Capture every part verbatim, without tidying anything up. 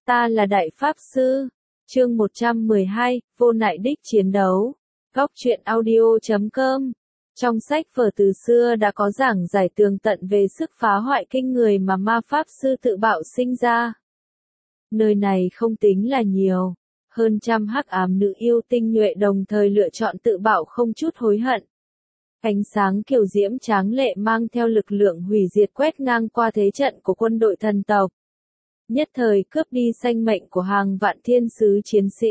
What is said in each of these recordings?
Ta là Đại Pháp Sư. Chương một trăm mười hai, vô nại đích chiến đấu. Góc truyện audio chấm com. Trong sách vở từ xưa đã có giảng giải tường tận về sức phá hoại kinh người mà ma pháp sư tự bạo sinh ra. Nơi này không tính là nhiều. Hơn trăm hắc ám nữ yêu tinh nhuệ đồng thời lựa chọn tự bạo không chút hối hận. Ánh sáng kiều diễm tráng lệ mang theo lực lượng hủy diệt quét ngang qua thế trận của quân đội thần tộc. Nhất thời cướp đi sinh mệnh của hàng vạn thiên sứ chiến sĩ.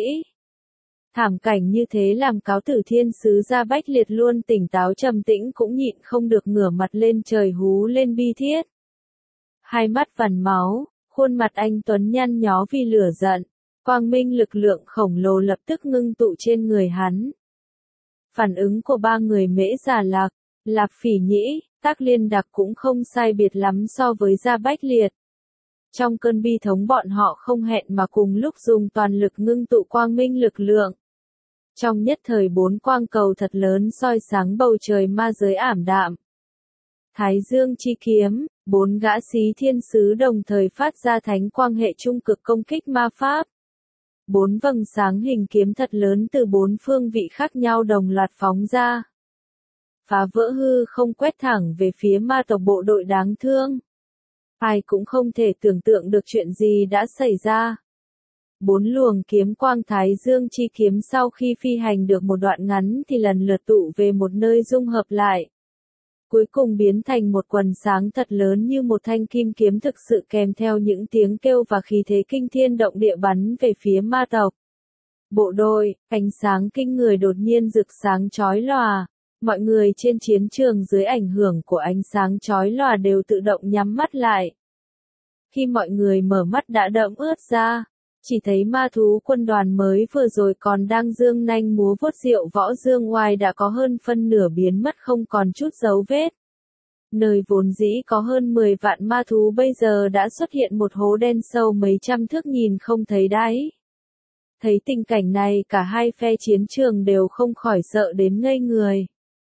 Thảm cảnh như thế làm cáo tử thiên sứ Gia Bách Liệt luôn tỉnh táo trầm tĩnh cũng nhịn không được ngửa mặt lên trời hú lên bi thiết. Hai mắt vằn máu, khuôn mặt anh tuấn nhăn nhó vì lửa giận, quang minh lực lượng khổng lồ lập tức ngưng tụ trên người hắn. Phản ứng của ba người Mễ Già Lạc, Lạp Phỉ Nhĩ, Tác Liên Đặc cũng không sai biệt lắm so với Gia Bách Liệt. Trong cơn bi thống bọn họ không hẹn mà cùng lúc dùng toàn lực ngưng tụ quang minh lực lượng. Trong nhất thời bốn quang cầu thật lớn soi sáng bầu trời ma giới ảm đạm. Thái Dương chi kiếm, bốn gã xí thiên sứ đồng thời phát ra thánh quang hệ trung cực công kích ma pháp. Bốn vầng sáng hình kiếm thật lớn từ bốn phương vị khác nhau đồng loạt phóng ra. Phá vỡ hư không quét thẳng về phía ma tộc bộ đội đáng thương. Ai cũng không thể tưởng tượng được chuyện gì đã xảy ra. Bốn luồng kiếm quang Thái Dương chi kiếm sau khi phi hành được một đoạn ngắn thì lần lượt tụ về một nơi dung hợp lại. Cuối cùng biến thành một quần sáng thật lớn như một thanh kim kiếm thực sự kèm theo những tiếng kêu và khí thế kinh thiên động địa bắn về phía ma tộc. Bộ đội, ánh sáng kinh người đột nhiên rực sáng chói lòa. Mọi người trên chiến trường dưới ảnh hưởng của ánh sáng chói lòa đều tự động nhắm mắt lại. Khi mọi người mở mắt đã đẫm ướt ra, chỉ thấy ma thú quân đoàn mới vừa rồi còn đang dương nanh múa vuốt diệu võ dương oai đã có hơn phân nửa biến mất không còn chút dấu vết. Nơi vốn dĩ có hơn mười vạn ma thú bây giờ đã xuất hiện một hố đen sâu mấy trăm thước nhìn không thấy đáy. Thấy tình cảnh này cả hai phe chiến trường đều không khỏi sợ đến ngây người.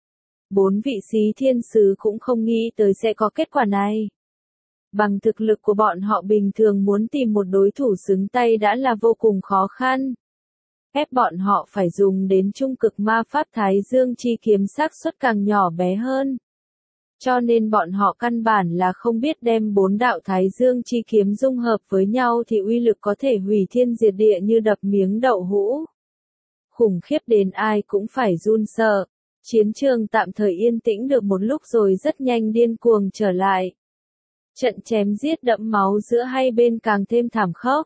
Bốn vị xí thiên sứ cũng không nghĩ tới sẽ có kết quả này. Bằng thực lực của bọn họ bình thường muốn tìm một đối thủ xứng tay đã là vô cùng khó khăn. Ép bọn họ phải dùng đến trung cực ma pháp Thái Dương chi kiếm xác suất càng nhỏ bé hơn. Cho nên bọn họ căn bản là không biết đem bốn đạo Thái Dương chi kiếm dung hợp với nhau thì uy lực có thể hủy thiên diệt địa như đập miếng đậu hũ. Khủng khiếp đến ai cũng phải run sợ. Chiến trường tạm thời yên tĩnh được một lúc rồi rất nhanh điên cuồng trở lại. Trận chém giết đẫm máu giữa hai bên càng thêm thảm khốc.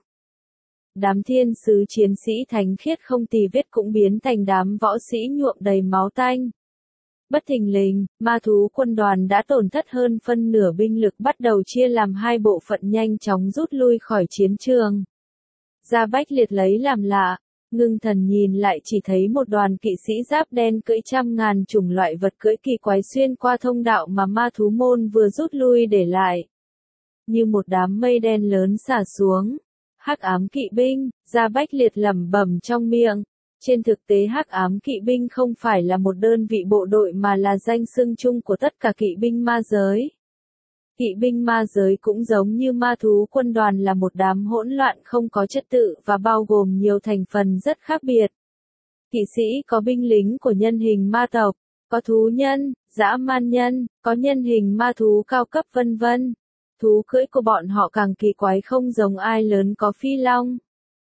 Đám thiên sứ chiến sĩ thánh khiết không tì vết cũng biến thành đám võ sĩ nhuộm đầy máu tanh. Bất thình lình, ma thú quân đoàn đã tổn thất hơn phân nửa binh lực bắt đầu chia làm hai bộ phận nhanh chóng rút lui khỏi chiến trường. Gia Bách Liệt lấy làm lạ. Ngưng thần nhìn lại chỉ thấy một đoàn kỵ sĩ giáp đen cưỡi trăm ngàn chủng loại vật cưỡi kỳ quái xuyên qua thông đạo mà ma thú môn vừa rút lui để lại. Như một đám mây đen lớn xả xuống. Hắc ám kỵ binh, Gia Bách Liệt lẩm bẩm trong miệng. Trên thực tế hắc ám kỵ binh không phải là một đơn vị bộ đội mà là danh xưng chung của tất cả kỵ binh ma giới. Kỵ binh ma giới cũng giống như ma thú quân đoàn là một đám hỗn loạn không có trật tự và bao gồm nhiều thành phần rất khác biệt. Kỵ sĩ có binh lính của nhân hình ma tộc, có thú nhân, dã man nhân, có nhân hình ma thú cao cấp vân vân. Thú cưỡi của bọn họ càng kỳ quái không giống ai, lớn có phi long,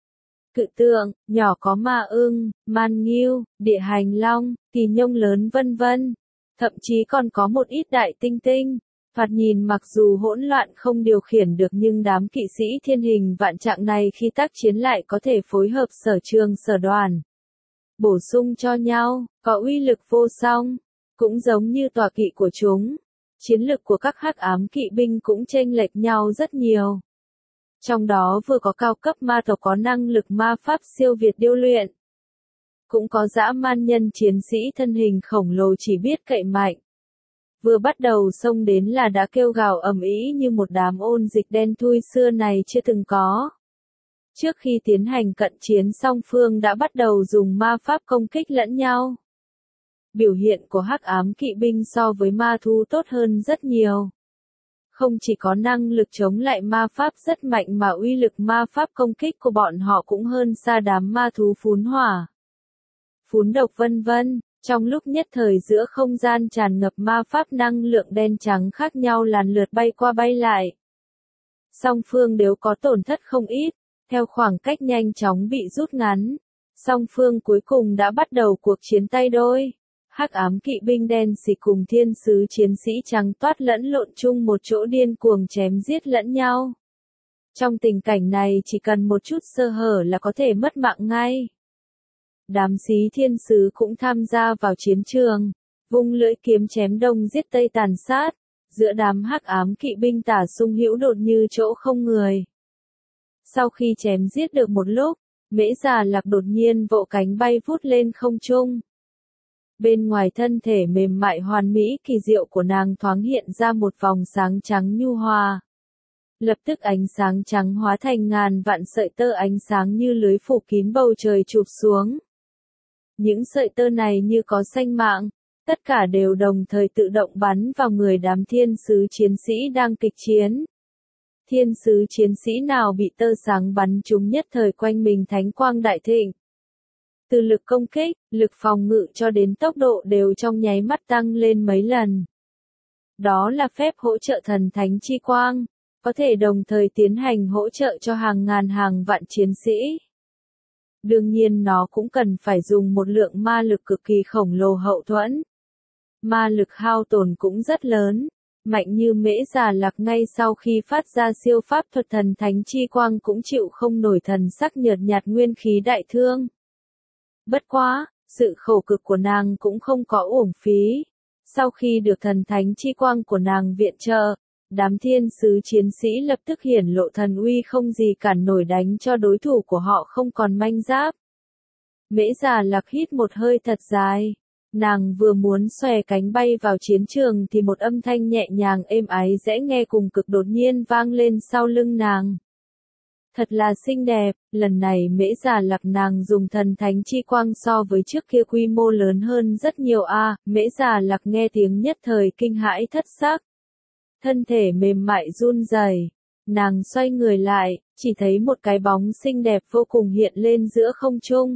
cự tượng, nhỏ có ma ưng, man ngưu, địa hành long, kỳ nhông lớn vân vân. Thậm chí còn có một ít đại tinh tinh. Thoạt nhìn mặc dù hỗn loạn không điều khiển được nhưng đám kỵ sĩ thiên hình vạn trạng này khi tác chiến lại có thể phối hợp sở trường sở đoàn. Bổ sung cho nhau, có uy lực vô song. Cũng giống như tọa kỵ của chúng. Chiến lực của các hắc ám kỵ binh cũng chênh lệch nhau rất nhiều. Trong đó vừa có cao cấp ma tộc có năng lực ma pháp siêu việt điêu luyện. Cũng có dã man nhân chiến sĩ thân hình khổng lồ chỉ biết cậy mạnh. Vừa bắt đầu xông đến là đã kêu gào ầm ĩ như một đám ôn dịch đen thui xưa này chưa từng có. Trước khi tiến hành cận chiến song phương đã bắt đầu dùng ma pháp công kích lẫn nhau. Biểu hiện của hắc ám kỵ binh so với ma thú tốt hơn rất nhiều. không chỉ có năng lực chống lại ma pháp rất mạnh mà uy lực ma pháp công kích của bọn họ cũng hơn xa đám ma thú phún hỏa, phún độc vân vân. Trong lúc nhất thời giữa không gian tràn ngập ma pháp năng lượng đen trắng khác nhau lần lượt bay qua bay lại. Song phương đều có tổn thất không ít, theo khoảng cách nhanh chóng bị rút ngắn. Song phương cuối cùng đã bắt đầu cuộc chiến tay đôi. Hắc ám kỵ binh đen xì cùng thiên sứ chiến sĩ trắng toát lẫn lộn chung một chỗ điên cuồng chém giết lẫn nhau. Trong tình cảnh này chỉ cần một chút sơ hở là có thể mất mạng ngay. Đám xí thiên sứ cũng tham gia vào chiến trường, vung lưỡi kiếm chém đông giết tây tàn sát, giữa đám hắc ám kỵ binh tả sung hữu đột như chỗ không người. Sau khi chém giết được một lúc, Mễ Già Lạc đột nhiên vỗ cánh bay vút lên không trung. Bên ngoài thân thể mềm mại hoàn mỹ kỳ diệu của nàng thoáng hiện ra một vòng sáng trắng nhu hòa. Lập tức ánh sáng trắng hóa thành ngàn vạn sợi tơ ánh sáng như lưới phủ kín bầu trời chụp xuống. Những sợi tơ này như có sinh mạng, tất cả đều đồng thời tự động bắn vào người đám thiên sứ chiến sĩ đang kịch chiến. Thiên sứ chiến sĩ nào bị tơ sáng bắn trúng nhất thời quanh mình thánh quang đại thịnh. Từ lực công kích, lực phòng ngự cho đến tốc độ đều trong nháy mắt tăng lên mấy lần. Đó là phép hỗ trợ thần thánh chi quang, có thể đồng thời tiến hành hỗ trợ cho hàng ngàn hàng vạn chiến sĩ. Đương nhiên nó cũng cần phải dùng một lượng ma lực cực kỳ khổng lồ hậu thuẫn. Ma lực hao tổn cũng rất lớn, mạnh như Mễ Già Lạc ngay sau khi phát ra siêu pháp thuật thần thánh chi quang cũng chịu không nổi thần sắc nhợt nhạt nguyên khí đại thương. Bất quá, sự khổ cực của nàng cũng không có uổng phí. Sau khi được thần thánh chi quang của nàng viện trợ, đám thiên sứ chiến sĩ lập tức hiển lộ thần uy không gì cản nổi đánh cho đối thủ của họ không còn manh giáp. Mễ Già Lạc hít một hơi thật dài. Nàng vừa muốn xòe cánh bay vào chiến trường thì một âm thanh nhẹ nhàng êm ái dễ nghe cùng cực đột nhiên vang lên sau lưng nàng. Thật là xinh đẹp, lần này Mễ Già Lạc nàng dùng thần thánh chi quang so với trước kia quy mô lớn hơn rất nhiều a. À, Mễ Già Lạc nghe tiếng nhất thời kinh hãi thất sắc. Thân thể mềm mại run rẩy, nàng xoay người lại, chỉ thấy một cái bóng xinh đẹp vô cùng hiện lên giữa không trung.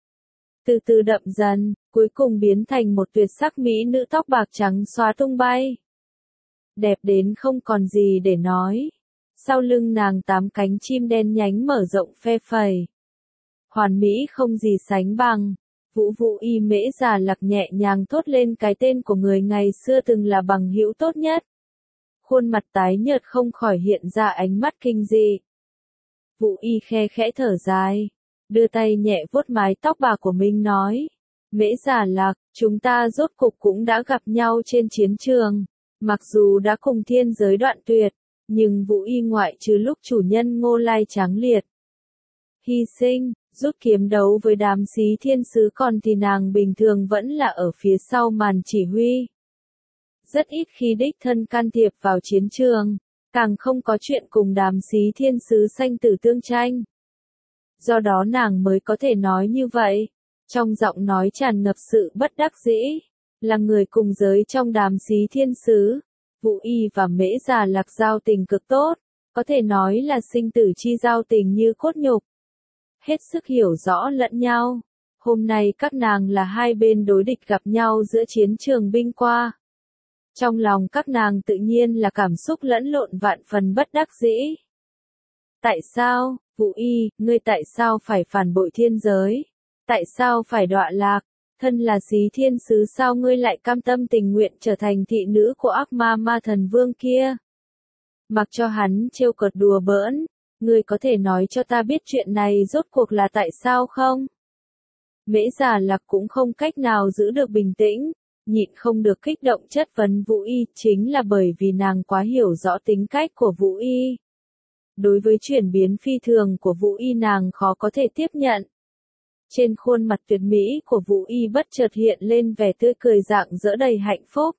Từ từ đậm dần, cuối cùng biến thành một tuyệt sắc mỹ nữ tóc bạc trắng xóa tung bay. Đẹp đến không còn gì để nói. Sau lưng nàng tám cánh chim đen nhánh mở rộng phe phẩy. Hoàn mỹ không gì sánh bằng. Vũ Vũ Y Mễ Già Lạc nhẹ nhàng thốt lên cái tên của người ngày xưa từng là bằng hữu tốt nhất. Khuôn mặt tái nhợt không khỏi hiện ra ánh mắt kinh dị. Vũ Y khe khẽ thở dài, đưa tay nhẹ vuốt mái tóc bạc của mình nói. Mễ Già Lạc, chúng ta rốt cục cũng đã gặp nhau trên chiến trường. Mặc dù đã cùng thiên giới đoạn tuyệt, nhưng Vũ Y ngoại trừ lúc chủ nhân Ngô Lai Tráng Liệt hy sinh, rút kiếm đấu với đám xí thiên sứ còn thì nàng bình thường vẫn là ở phía sau màn chỉ huy. Rất ít khi đích thân can thiệp vào chiến trường, càng không có chuyện cùng đám xí thiên sứ sanh tử tương tranh. Do đó nàng mới có thể nói như vậy, trong giọng nói tràn ngập sự bất đắc dĩ, là người cùng giới trong đám xí thiên sứ. Vũ Y và Mễ Già Lạc giao tình cực tốt, có thể nói là sinh tử chi giao tình như cốt nhục. Hết sức hiểu rõ lẫn nhau. Hôm nay các nàng là hai bên đối địch gặp nhau giữa chiến trường binh qua. Trong lòng các nàng tự nhiên là cảm xúc lẫn lộn vạn phần bất đắc dĩ. Tại sao, Vũ Y, ngươi tại sao phải phản bội thiên giới? Tại sao phải đọa lạc? Thân là xí thiên sứ sao ngươi lại cam tâm tình nguyện trở thành thị nữ của ác ma ma thần vương kia? Mặc cho hắn trêu cợt đùa bỡn, ngươi có thể nói cho ta biết chuyện này rốt cuộc là tại sao không? Mễ Già Lạc cũng không cách nào giữ được bình tĩnh, nhịn không được kích động chất vấn Vũ Y, chính là bởi vì nàng quá hiểu rõ tính cách của Vũ Y. Đối với chuyển biến phi thường của Vũ Y nàng khó có thể tiếp nhận. Trên khuôn mặt tuyệt mỹ của Vũ Y bất chợt hiện lên vẻ tươi cười rạng rỡ đầy hạnh phúc.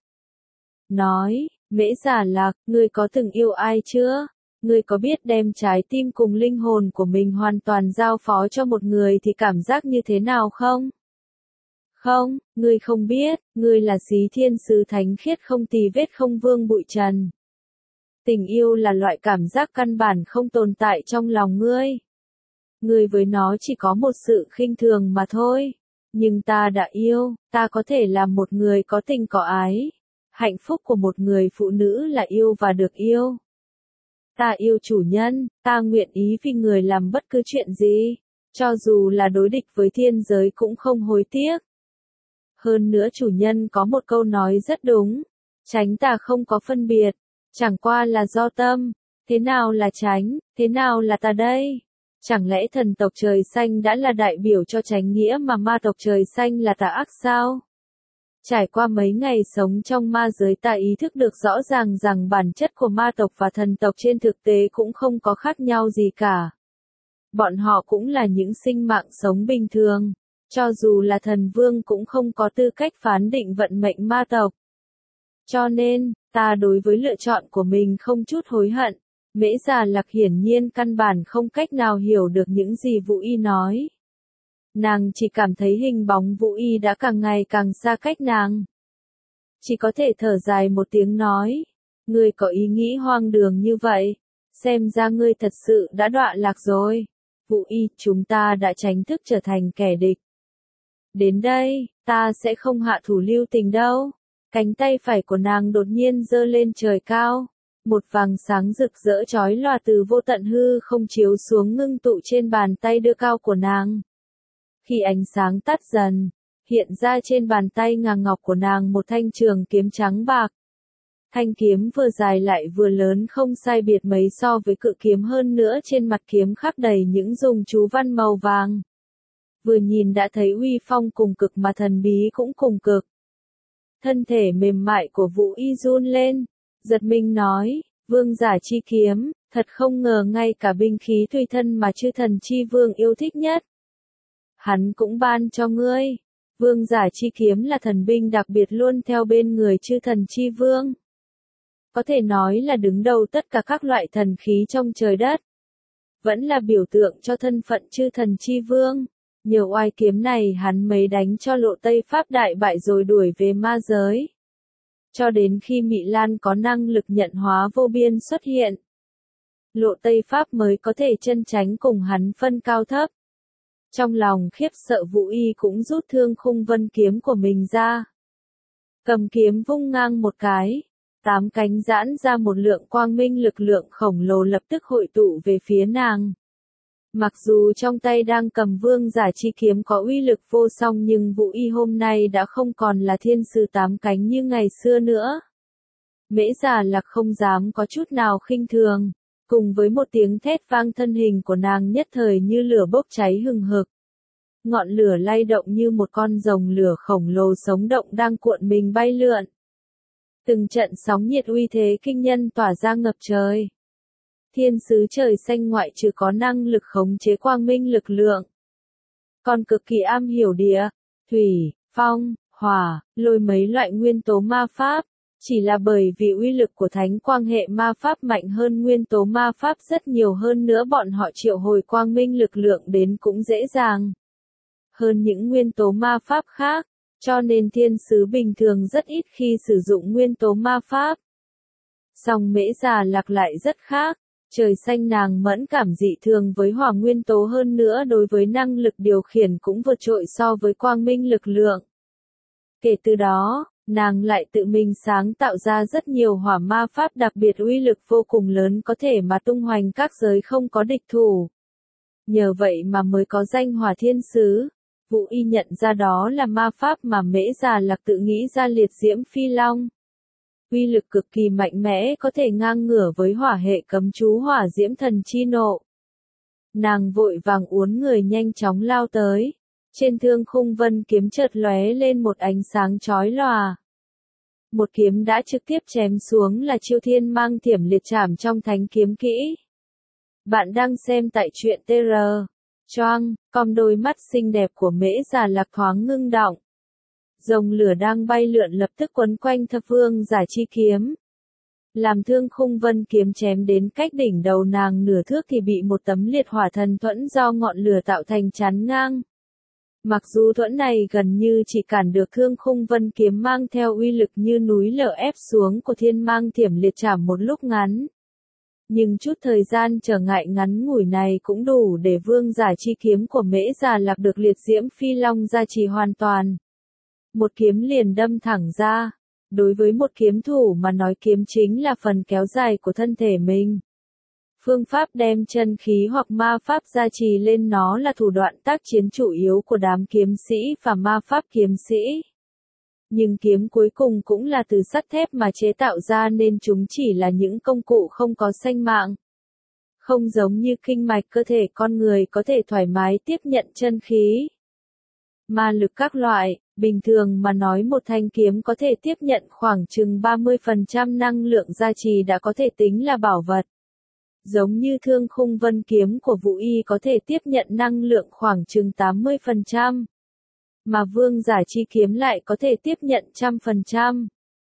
Nói, Mễ Già Lạc, ngươi có từng yêu ai chưa? Ngươi có biết đem trái tim cùng linh hồn của mình hoàn toàn giao phó cho một người thì cảm giác như thế nào không? Không, ngươi không biết, ngươi là xí thiên sứ thánh khiết không tì vết không vương bụi trần. Tình yêu là loại cảm giác căn bản không tồn tại trong lòng ngươi. Ngươi với nó chỉ có một sự khinh thường mà thôi. Nhưng ta đã yêu, ta có thể là một người có tình có ái. Hạnh phúc của một người phụ nữ là yêu và được yêu. Ta yêu chủ nhân, ta nguyện ý vì người làm bất cứ chuyện gì, cho dù là đối địch với thiên giới cũng không hối tiếc. Hơn nữa chủ nhân có một câu nói rất đúng, tránh tà không có phân biệt, chẳng qua là do tâm, thế nào là tránh, thế nào là tà đây? Chẳng lẽ thần tộc trời xanh đã là đại biểu cho chánh nghĩa mà ma tộc trời xanh là tà ác sao? Trải qua mấy ngày sống trong ma giới ta ý thức được rõ ràng rằng bản chất của ma tộc và thần tộc trên thực tế cũng không có khác nhau gì cả. Bọn họ cũng là những sinh mạng sống bình thường, cho dù là thần vương cũng không có tư cách phán định vận mệnh ma tộc. Cho nên, ta đối với lựa chọn của mình không chút hối hận. Mễ Già Lạc hiển nhiên căn bản không cách nào hiểu được những gì Vũ Y nói. Nàng chỉ cảm thấy hình bóng Vũ Y đã càng ngày càng xa cách nàng. Chỉ có thể thở dài một tiếng nói, ngươi có ý nghĩ hoang đường như vậy, xem ra ngươi thật sự đã đọa lạc rồi. Vũ Y, chúng ta đã tránh thức trở thành kẻ địch. Đến đây, ta sẽ không hạ thủ lưu tình đâu. Cánh tay phải của nàng đột nhiên giơ lên trời cao. Một vầng sáng rực rỡ chói lòa từ vô tận hư không chiếu xuống ngưng tụ trên bàn tay đưa cao của nàng. Khi ánh sáng tắt dần, hiện ra trên bàn tay ngà ngọc của nàng một thanh trường kiếm trắng bạc. Thanh kiếm vừa dài lại vừa lớn không sai biệt mấy so với cự kiếm, hơn nữa trên mặt kiếm khắc đầy những dùng chú văn màu vàng. Vừa nhìn đã thấy uy phong cùng cực mà thần bí cũng cùng cực. Thân thể mềm mại của Vũ Y run lên, giật mình nói, vương giả chi kiếm, thật không ngờ ngay cả binh khí tùy thân mà chư thần chi vương yêu thích nhất. Hắn cũng ban cho ngươi. Vương giả chi kiếm là thần binh đặc biệt luôn theo bên người chư thần chi vương. Có thể nói là đứng đầu tất cả các loại thần khí trong trời đất. Vẫn là biểu tượng cho thân phận chư thần chi vương. Nhờ oai kiếm này hắn mới đánh cho Lộ Tây Pháp đại bại rồi đuổi về ma giới. Cho đến khi Mị Lan có năng lực nhận hóa vô biên xuất hiện, Lộ Tây Pháp mới có thể chân tránh cùng hắn phân cao thấp. Trong lòng khiếp sợ, Vũ Y cũng rút Thương Khung Vân kiếm của mình ra. Cầm kiếm vung ngang một cái, tám cánh giãn ra một lượng quang minh, lực lượng khổng lồ lập tức hội tụ về phía nàng. Mặc dù trong tay đang cầm vương giả chi kiếm có uy lực vô song, nhưng Vũ Y hôm nay đã không còn là thiên sư tám cánh như ngày xưa nữa. Mễ Già Lạc không dám có chút nào khinh thường, cùng với một tiếng thét vang thân hình của nàng nhất thời như lửa bốc cháy hừng hực. Ngọn lửa lay động như một con rồng lửa khổng lồ sống động đang cuộn mình bay lượn. Từng trận sóng nhiệt uy thế kinh nhân tỏa ra ngập trời. Thiên sứ trời xanh ngoại trừ có năng lực khống chế quang minh lực lượng, còn cực kỳ am hiểu địa, thủy, phong, hỏa, lôi mấy loại nguyên tố ma pháp. Chỉ là bởi vì uy lực của thánh quang hệ ma pháp mạnh hơn nguyên tố ma pháp rất nhiều, hơn nữa bọn họ triệu hồi quang minh lực lượng đến cũng dễ dàng hơn những nguyên tố ma pháp khác, cho nên thiên sứ bình thường rất ít khi sử dụng nguyên tố ma pháp. Song Mễ Già Lạc lại rất khác. Trời xanh nàng mẫn cảm dị thường với hỏa nguyên tố, hơn nữa đối với năng lực điều khiển cũng vượt trội so với quang minh lực lượng. Kể từ đó, nàng lại tự mình sáng tạo ra rất nhiều hỏa ma pháp đặc biệt uy lực vô cùng lớn, có thể mà tung hoành các giới không có địch thủ. Nhờ vậy mà mới có danh hỏa thiên sứ. Vũ Y nhận ra đó là ma pháp mà Mễ Già Lạc tự nghĩ ra, liệt diễm phi long. Uy lực cực kỳ mạnh mẽ, có thể ngang ngửa với hỏa hệ cấm chú hỏa diễm thần chi nộ. Nàng vội vàng uốn người nhanh chóng lao tới. Trên Thương Khung Vân kiếm chợt lóe lên một ánh sáng chói lòa. Một kiếm đã trực tiếp chém xuống, là chiêu thiên mang thiểm liệt trảm trong thánh kiếm kỹ. Bạn đang xem tại truyện tê rờ. Choang, cong đôi mắt xinh đẹp của Mễ Già Lạc thoáng ngưng động. Rồng lửa đang bay lượn lập tức quấn quanh thập vương giả chi kiếm. Làm Thương Khung Vân kiếm chém đến cách đỉnh đầu nàng nửa thước thì bị một tấm liệt hỏa thần thuẫn do ngọn lửa tạo thành chắn ngang. Mặc dù thuẫn này gần như chỉ cản được Thương Khung Vân kiếm mang theo uy lực như núi lở ép xuống của thiên mang thiểm liệt trảm một lúc ngắn, Nhưng chút thời gian trở ngại ngắn ngủi này cũng đủ để vương giả chi kiếm của Mễ Già Lạc được liệt diễm phi long gia trì hoàn toàn. Một kiếm liền đâm thẳng ra. Đối với một kiếm thủ mà nói, kiếm chính là phần kéo dài của thân thể mình. Phương pháp đem chân khí hoặc ma pháp gia trì lên nó là thủ đoạn tác chiến chủ yếu của đám kiếm sĩ và ma pháp kiếm sĩ. Nhưng kiếm cuối cùng cũng là từ sắt thép mà chế tạo ra nên chúng chỉ là những công cụ không có sinh mạng. Không giống như kinh mạch cơ thể con người có thể thoải mái tiếp nhận chân khí, ma lực các loại, bình thường mà nói một thanh kiếm có thể tiếp nhận khoảng chừng ba mươi phần trăm năng lượng gia trì đã có thể tính là bảo vật. Giống như Thương Khung Vân kiếm của Vũ Y có thể tiếp nhận năng lượng khoảng chừng tám mươi phần trăm. Mà vương giả chi kiếm lại có thể tiếp nhận một trăm phần trăm.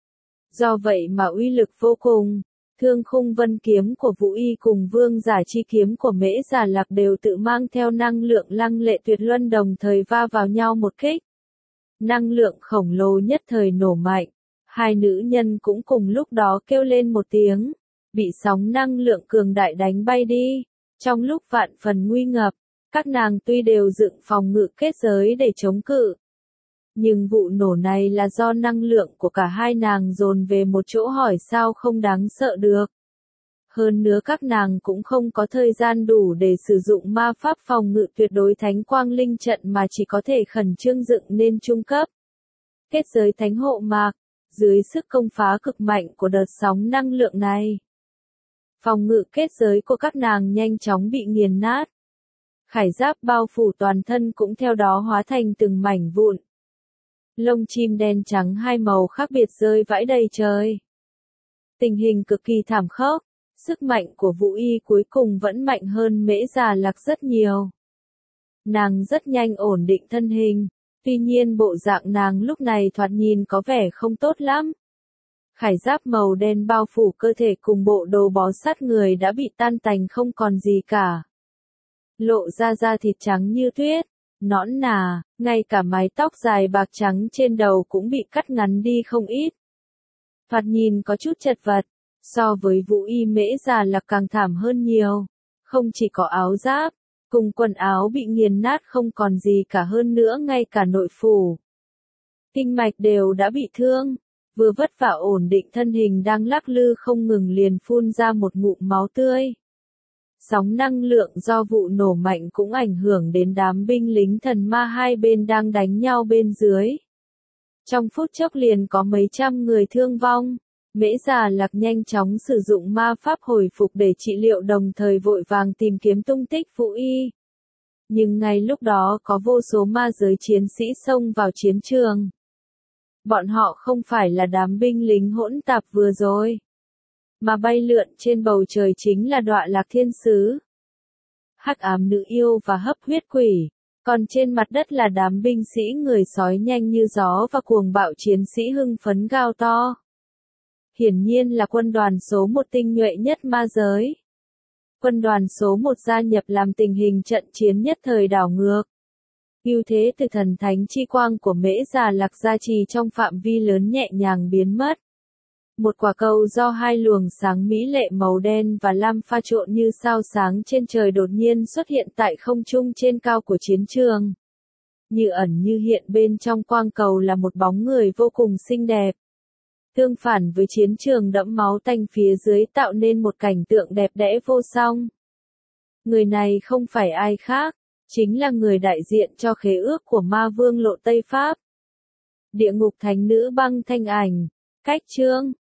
Do vậy mà uy lực vô cùng. Thương Khung Vân kiếm của Vũ Y cùng vương giả chi kiếm của Mễ Già Lạc đều tự mang theo năng lượng lăng lệ tuyệt luân đồng thời va vào nhau một kích. Năng lượng khổng lồ nhất thời nổ mạnh. Hai nữ nhân cũng cùng lúc đó kêu lên một tiếng, bị sóng năng lượng cường đại đánh bay đi. Trong lúc vạn phần nguy ngập, các nàng tuy đều dựng phòng ngự kết giới để chống cự, nhưng vụ nổ này là do năng lượng của cả hai nàng dồn về một chỗ, hỏi sao không đáng sợ được. Hơn nữa các nàng cũng không có thời gian đủ để sử dụng ma pháp phòng ngự tuyệt đối thánh quang linh trận mà chỉ có thể khẩn trương dựng nên trung cấp kết giới thánh hộ mạc, dưới sức công phá cực mạnh của đợt sóng năng lượng này. Phòng ngự kết giới của các nàng nhanh chóng bị nghiền nát. Khải giáp bao phủ toàn thân cũng theo đó hóa thành từng mảnh vụn. Lông chim đen trắng hai màu khác biệt rơi vãi đầy trời. Tình hình cực kỳ thảm khốc, sức mạnh của Vũ Y cuối cùng vẫn mạnh hơn Mễ Già Lạc rất nhiều. Nàng rất nhanh ổn định thân hình, tuy nhiên bộ dạng nàng lúc này thoạt nhìn có vẻ không tốt lắm. Khải giáp màu đen bao phủ cơ thể cùng bộ đồ bó sát người đã bị tan tành không còn gì cả. Lộ ra da thịt trắng như tuyết, nõn nà, ngay cả mái tóc dài bạc trắng trên đầu cũng bị cắt ngắn đi không ít. Thoạt nhìn có chút chật vật, so với Vũ Y Mễ Già Lạc càng thảm hơn nhiều. Không chỉ có áo giáp, cùng quần áo bị nghiền nát không còn gì cả, hơn nữa ngay cả nội phủ, kinh mạch đều đã bị thương. Vừa vất vả ổn định thân hình đang lắc lư không ngừng liền phun ra một ngụm máu tươi. Sóng năng lượng do vụ nổ mạnh cũng ảnh hưởng đến đám binh lính thần ma hai bên đang đánh nhau bên dưới. Trong phút chốc liền có mấy trăm người thương vong. Mễ Già Lạc nhanh chóng sử dụng ma pháp hồi phục để trị liệu, đồng thời vội vàng tìm kiếm tung tích Vũ Y. Nhưng ngay lúc đó có vô số ma giới chiến sĩ xông vào chiến trường. Bọn họ không phải là đám binh lính hỗn tạp vừa rồi, mà bay lượn trên bầu trời chính là Đọa Lạc Thiên Sứ, Hắc Ám Nữ Yêu và Hấp Huyết Quỷ. Còn trên mặt đất là đám binh sĩ người sói nhanh như gió và cuồng bạo chiến sĩ hưng phấn gào to. Hiển nhiên là quân đoàn số một tinh nhuệ nhất ma giới. Quân đoàn số một gia nhập làm tình hình trận chiến nhất thời đảo ngược. Ưu thế từ thần thánh chi quang của Mễ Già Lạc gia trì trong phạm vi lớn nhẹ nhàng biến mất. Một quả cầu do hai luồng sáng mỹ lệ màu đen và lam pha trộn như sao sáng trên trời đột nhiên xuất hiện tại không trung trên cao của chiến trường. Như ẩn như hiện bên trong quang cầu là một bóng người vô cùng xinh đẹp. Tương phản với chiến trường đẫm máu tanh phía dưới tạo nên một cảnh tượng đẹp đẽ vô song. Người này không phải ai khác, chính là người đại diện cho khế ước của ma vương Lộ Tây Pháp. Địa ngục thánh nữ Băng Thanh Ảnh. Cách chương